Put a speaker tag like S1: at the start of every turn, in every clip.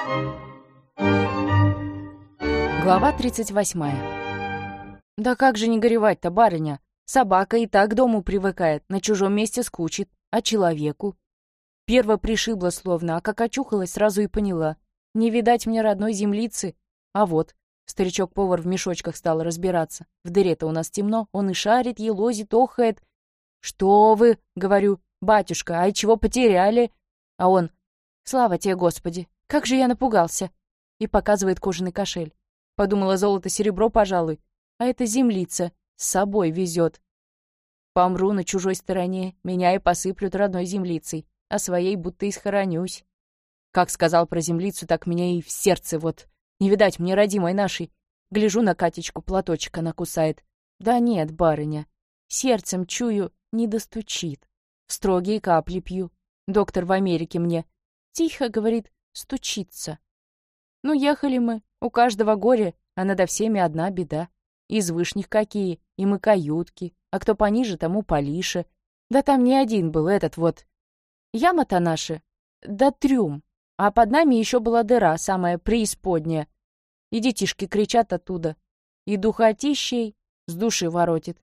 S1: Глава 38. Да как же не горевать-то, барыня? Собака и так к дому привыкает, на чужом месте скучит. А человеку? Перво пришибла словно, а как очухалась, сразу и поняла. Не видать мне родной землицы. А вот, старичок-повар в мешочках стал разбираться. В дыре-то у нас темно, он и шарит, елозит, охает. «Что вы?» — говорю. «Батюшка, ай, чего потеряли?» А он: «Слава тебе, Господи! Как же я напугался!» И показывает кожаный кошель. Подумала, золото-серебро, пожалуй. А это землица. С собой везет. Помру на чужой стороне, меня и посыплют родной землицей, а своей будто и схоронюсь. Как сказал про землицу, так меня и в сердце вот. Не видать мне родимой нашей. Гляжу на Катечку, платочек она кусает. Да нет, барыня, сердцем чую, не достучит. Строгие капли пью. Доктор в Америке мне. Тихо, говорит, стучится. Ну, ехали мы, у каждого горе, а надо всеми одна беда. Из вышних какие, им и каютки, а кто пониже, тому полише. Да там не один был этот вот. Яма-то наша, да трюм, а под нами еще была дыра, самая преисподняя. И детишки кричат оттуда, и духотищей с души воротит.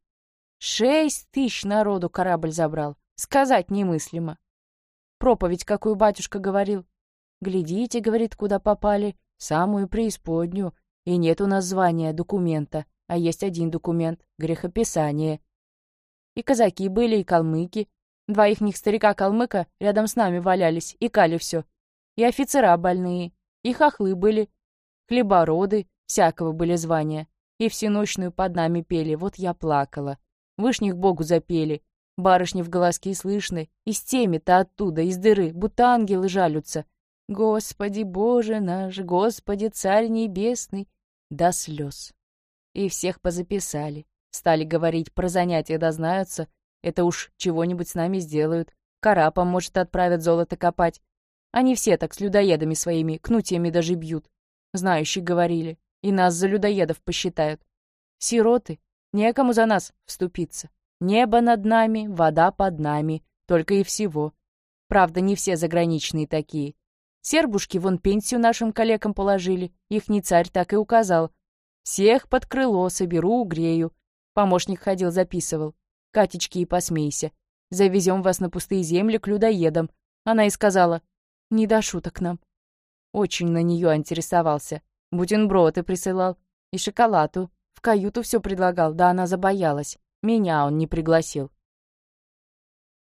S1: 6000 народу корабль забрал, сказать немыслимо. Проповедь, какую батюшка говорил. Глядите, говорит, куда попали, в самую преисподнюю, и нет у нас звания, документа. А есть один документ — грехописание. И казаки были, и калмыки. 2 ихних старика-калмыка рядом с нами валялись, и кали все. И офицера больные, и хохлы были, хлебороды, всякого были звания. И всенощную под нами пели, вот я плакала. Вышних Богу запели, барышни в голоски слышны, и с теми-то оттуда, из дыры, будто ангелы жалются. Господи Боже наш, Господи Царь Небесный, до слез. И всех позаписали. Стали говорить, про занятия дознаются. Это уж чего-нибудь с нами сделают. Карапом, может, отправят золото копать. Они все так с людоедами своими, кнутьями даже бьют. Знающие говорили. И нас за людоедов посчитают. Сироты. Некому за нас вступиться. Небо над нами, вода под нами. Только и всего. Правда, не все заграничные такие. Сербушки вон пенсию нашим коллегам положили. Ихний царь так и указал. Всех под крыло соберу, угрею. Помощник ходил, записывал. Катечки, и посмейся. Завезем вас на пустые земли к людоедам. Она и сказала, не до шуток нам. Очень на нее интересовался. Бутерброды присылал. И шоколаду. В каюту все предлагал, да она забоялась. Меня он не пригласил.